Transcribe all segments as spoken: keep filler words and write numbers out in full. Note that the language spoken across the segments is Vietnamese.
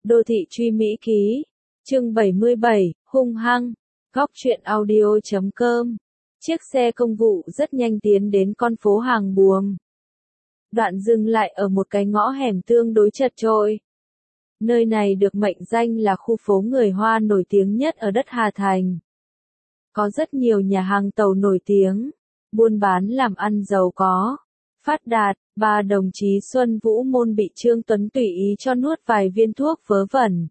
Đô thị truy Mỹ ký. Chương bảy mươi bảy, hung hăng. Góc truyện audio chấm com. Chiếc xe công vụ rất nhanh tiến đến con phố Hàng Buồm. Đoạn dừng lại ở một cái ngõ hẻm tương đối chật chội. Nơi này được mệnh danh là khu phố người Hoa nổi tiếng nhất ở đất Hà Thành. Có rất nhiều nhà hàng tàu nổi tiếng, buôn bán làm ăn giàu có, phát đạt. Ba đồng chí Xuân Vũ Môn bị Trương Tuấn tùy ý cho nuốt vài viên thuốc vớ vẩn.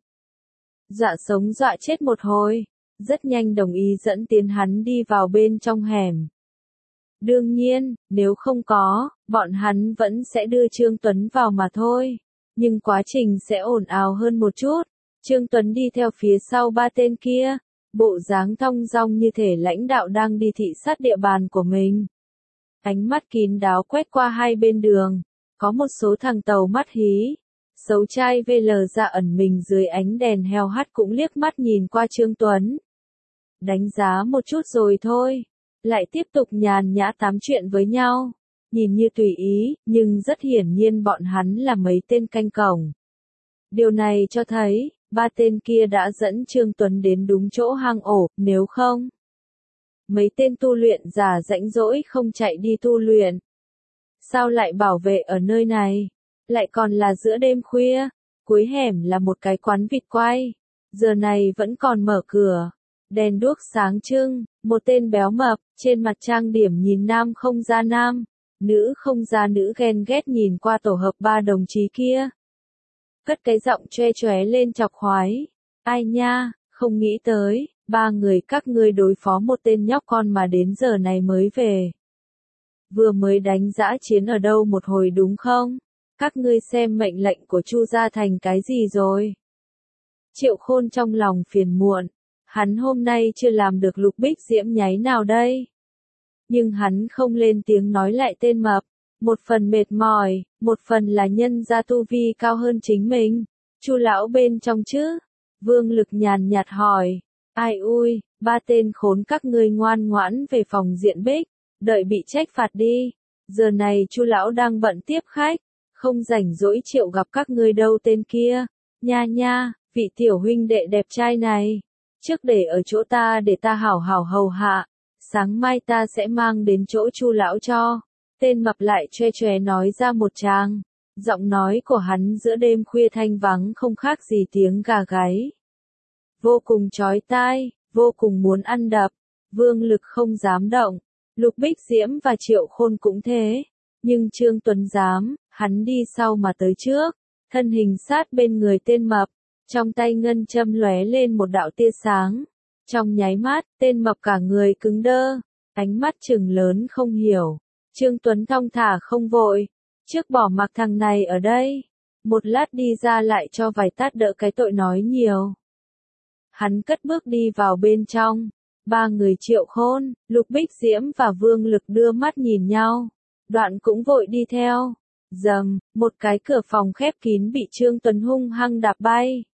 Dọa sống dọa chết một hồi, rất nhanh đồng ý dẫn tiến hắn đi vào bên trong hẻm. Đương nhiên, nếu không có, bọn hắn vẫn sẽ đưa Trương Tuấn vào mà thôi. Nhưng quá trình sẽ ồn ào hơn một chút. Trương Tuấn đi theo phía sau ba tên kia, bộ dáng thong dong như thể lãnh đạo đang đi thị sát địa bàn của mình. Ánh mắt kín đáo quét qua hai bên đường, có một số thằng tàu mắt hí, xấu trai vê lờ ra ẩn mình dưới ánh đèn heo hắt cũng liếc mắt nhìn qua Trương Tuấn. Đánh giá một chút rồi thôi, lại tiếp tục nhàn nhã tám chuyện với nhau, nhìn như tùy ý, nhưng rất hiển nhiên bọn hắn là mấy tên canh cổng. Điều này cho thấy, ba tên kia đã dẫn Trương Tuấn đến đúng chỗ hang ổ, nếu không, mấy tên tu luyện giả rãnh rỗi không chạy đi tu luyện. Sao lại bảo vệ ở nơi này? Lại còn là giữa đêm khuya, cuối hẻm là một cái quán vịt quay. Giờ này vẫn còn mở cửa, đèn đuốc sáng trưng, một tên béo mập, trên mặt trang điểm nhìn nam không ra nam, nữ không ra nữ ghen ghét nhìn qua tổ hợp ba đồng chí kia. Cất cái giọng choe choé lên chọc khoái. Ai nha, không nghĩ tới. Ba người các ngươi đối phó một tên nhóc con mà đến giờ này mới về. Vừa mới đánh dã chiến ở đâu một hồi đúng không? Các ngươi xem mệnh lệnh của Chu gia thành cái gì rồi? Triệu Khôn trong lòng phiền muộn. Hắn hôm nay chưa làm được Lục Bích Diễm nháy nào đây. Nhưng hắn không lên tiếng nói lại tên mập. Một phần mệt mỏi, một phần là nhân gia tu vi cao hơn chính mình. Chu lão bên trong chứ? Vương Lực nhàn nhạt hỏi. Ai ui, ba tên khốn các ngươi ngoan ngoãn về phòng diện Bích, đợi bị trách phạt đi. Giờ này Chu lão đang bận tiếp khách, không rảnh rỗi chịu gặp các ngươi đâu tên kia. Nha nha, vị tiểu huynh đệ đẹp trai này, trước để ở chỗ ta để ta hảo hảo hầu hạ, sáng mai ta sẽ mang đến chỗ Chu lão cho. Tên mập lại choe choé nói ra một tràng, giọng nói của hắn giữa đêm khuya thanh vắng không khác gì tiếng gà gáy. Vô cùng chói tai, vô cùng muốn ăn đập. Vương Lực không dám động, Lục Bích Diễm và Triệu Khôn cũng thế. Nhưng Trương Tuấn dám, hắn đi sau mà tới trước, thân hình sát bên người tên mập, trong tay ngân châm lóe lên một đạo tia sáng. Trong nháy mắt, tên mập cả người cứng đơ, ánh mắt trừng lớn không hiểu. Trương Tuấn thong thả không vội, trước bỏ mặc thằng này ở đây, một lát đi ra lại cho vài tát đỡ cái tội nói nhiều. Hắn cất bước đi vào bên trong, ba người Triệu Khôn, Lục Bích Diễm và Vương Lực đưa mắt nhìn nhau, đoạn cũng vội đi theo. Dầm, một cái cửa phòng khép kín bị Trương Tuấn hung hăng đạp bay.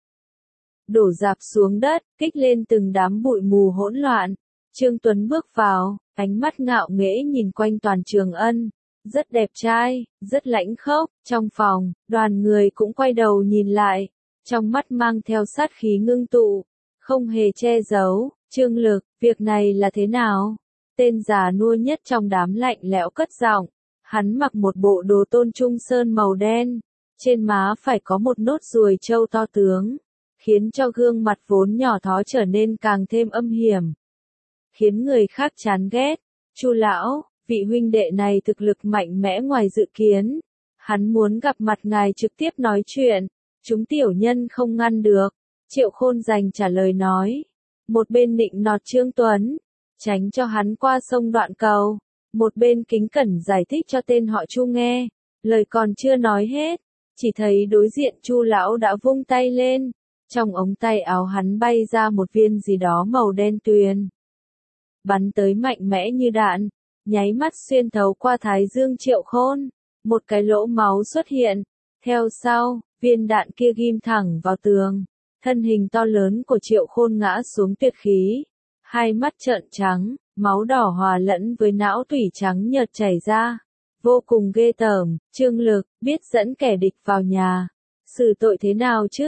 Đổ rạp xuống đất, kích lên từng đám bụi mù hỗn loạn. Trương Tuấn bước vào, ánh mắt ngạo nghễ nhìn quanh toàn Trường Ân, rất đẹp trai, rất lãnh khốc. Trong phòng, đoàn người cũng quay đầu nhìn lại, trong mắt mang theo sát khí ngưng tụ. Không hề che giấu. Trương Lực, việc này là thế nào? Tên già nua nhất trong đám lạnh lẽo cất giọng. Hắn mặc một bộ đồ tôn trung sơn màu đen, trên má phải có một nốt ruồi trâu to tướng, khiến cho gương mặt vốn nhỏ thó trở nên càng thêm âm hiểm, khiến người khác chán ghét. Chu lão, vị huynh đệ này thực lực mạnh mẽ ngoài dự kiến, hắn muốn gặp mặt ngài trực tiếp nói chuyện, chúng tiểu nhân không ngăn được. Triệu Khôn dành trả lời nói, một bên nịnh nọt Trương Tuấn, tránh cho hắn qua sông đoạn cầu, một bên kính cẩn giải thích cho tên họ Chu nghe. Lời còn chưa nói hết, chỉ thấy đối diện Chu lão đã vung tay lên, trong ống tay áo hắn bay ra một viên gì đó màu đen tuyền, bắn tới mạnh mẽ như đạn, nháy mắt xuyên thấu qua thái dương Triệu Khôn, một cái lỗ máu xuất hiện, theo sau, viên đạn kia ghim thẳng vào tường. Thân hình to lớn của Triệu Khôn ngã xuống tuyệt khí, hai mắt trợn trắng, máu đỏ hòa lẫn với não tủy trắng nhợt chảy ra, vô cùng ghê tởm. Trương Lực biết dẫn kẻ địch vào nhà, xử tội thế nào chứ?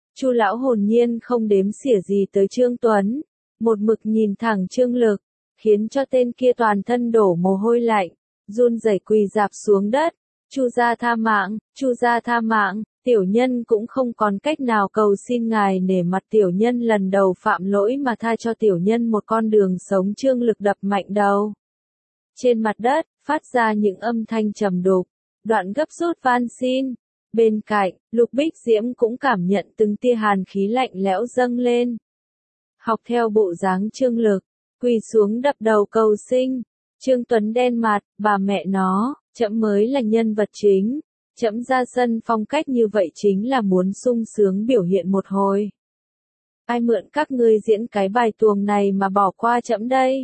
Chu lão hồn nhiên không đếm xỉa gì tới Trương Tuấn, một mực nhìn thẳng Trương Lực, khiến cho tên kia toàn thân đổ mồ hôi lạnh, run rẩy quỳ rạp xuống đất. Chu gia tha mạng, Chu gia tha mạng, tiểu nhân cũng không còn cách nào, cầu xin ngài nể mặt tiểu nhân lần đầu phạm lỗi mà tha cho tiểu nhân một con đường sống. Trương Lực đập mạnh đầu trên mặt đất, phát ra những âm thanh trầm đục, đoạn gấp rút van xin. Bên cạnh, Lục Bích Diễm cũng cảm nhận từng tia hàn khí lạnh lẽo dâng lên. Học theo bộ dáng Trương Lực, quỳ xuống đập đầu cầu sinh. Trương Tuấn đen mặt, bà mẹ nó, trẫm mới là nhân vật chính, trẫm ra sân phong cách như vậy chính là muốn sung sướng biểu hiện một hồi. Ai mượn các ngươi diễn cái bài tuồng này mà bỏ qua trẫm đây?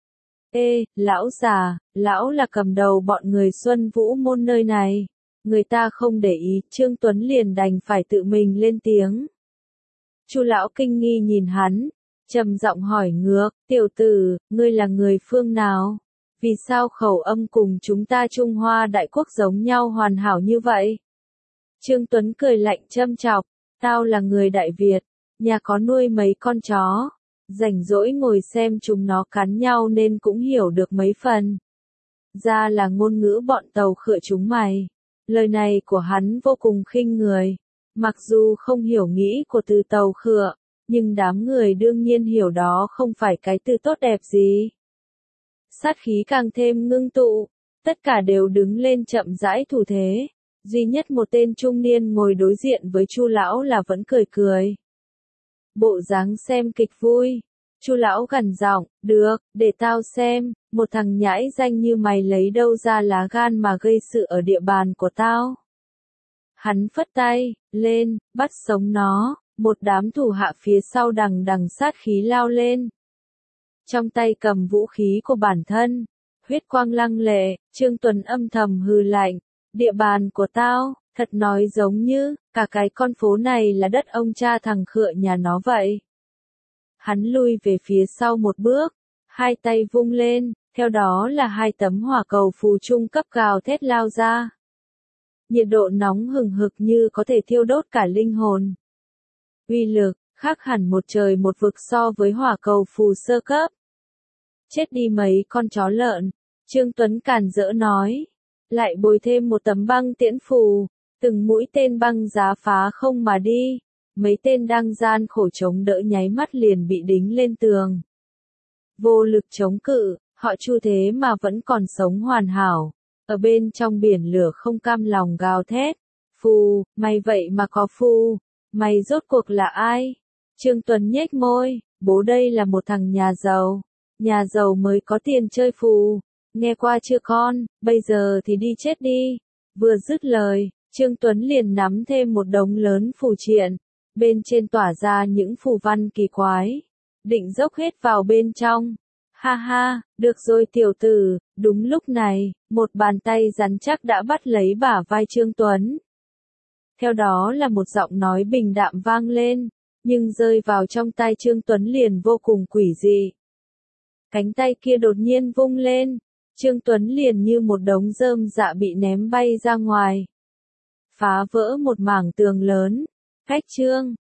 Ê, lão già, lão là cầm đầu bọn người Xuân Vũ môn nơi này. Người ta không để ý, Trương Tuấn liền đành phải tự mình lên tiếng. Chu lão kinh nghi nhìn hắn, trầm giọng hỏi ngược, tiểu tử, ngươi là người phương nào? Vì sao khẩu âm cùng chúng ta Trung Hoa Đại Quốc giống nhau hoàn hảo như vậy? Trương Tuấn cười lạnh châm chọc, tao là người Đại Việt, nhà có nuôi mấy con chó, rảnh rỗi ngồi xem chúng nó cắn nhau nên cũng hiểu được mấy phần. Ra là ngôn ngữ bọn tàu khựa chúng mày. Lời này của hắn vô cùng khinh người, mặc dù không hiểu nghĩ của từ tàu khựa, nhưng đám người đương nhiên hiểu đó không phải cái từ tốt đẹp gì. Sát khí càng thêm ngưng tụ, tất cả đều đứng lên chậm rãi thủ thế, duy nhất một tên trung niên ngồi đối diện với Chu lão là vẫn cười cười. Bộ dáng xem kịch vui. Chu lão gằn giọng, được, để tao xem, một thằng nhãi danh như mày lấy đâu ra lá gan mà gây sự ở địa bàn của tao. Hắn phất tay, lên, bắt sống nó, một đám thủ hạ phía sau đằng đằng sát khí lao lên. Trong tay cầm vũ khí của bản thân, huyết quang lăng lệ, Trương Tuấn âm thầm hừ lạnh, địa bàn của tao, thật nói giống như, cả cái con phố này là đất ông cha thằng khựa nhà nó vậy. Hắn lui về phía sau một bước, hai tay vung lên, theo đó là hai tấm hỏa cầu phù trung cấp gào thét lao ra. Nhiệt độ nóng hừng hực như có thể thiêu đốt cả linh hồn. Uy lực, khác hẳn một trời một vực so với hỏa cầu phù sơ cấp. Chết đi mấy con chó lợn, Trương Tuấn càn rỡ nói. Lại bồi thêm một tấm băng tiễn phù, từng mũi tên băng giá phá không mà đi. Mấy tên đang gian khổ chống đỡ nháy mắt liền bị đính lên tường. Vô lực chống cự, họ Chu thế mà vẫn còn sống hoàn hảo. Ở bên trong biển lửa không cam lòng gào thét. Phù, mày vậy mà có phù. Mày rốt cuộc là ai? Trương Tuấn nhếch môi, bố đây là một thằng nhà giàu. Nhà giàu mới có tiền chơi phù. Nghe qua chưa con, bây giờ thì đi chết đi. Vừa dứt lời, Trương Tuấn liền nắm thêm một đống lớn phù triện. Bên trên tỏa ra những phù văn kỳ quái. Định dốc hết vào bên trong. Ha ha, được rồi tiểu tử, đúng lúc này, một bàn tay rắn chắc đã bắt lấy bả vai Trương Tuấn. Theo đó là một giọng nói bình đạm vang lên, nhưng rơi vào trong tai Trương Tuấn liền vô cùng quỷ dị. Cánh tay kia đột nhiên vung lên, Trương Tuấn liền như một đống rơm rạ bị ném bay ra ngoài. Phá vỡ một mảng tường lớn, cách Trương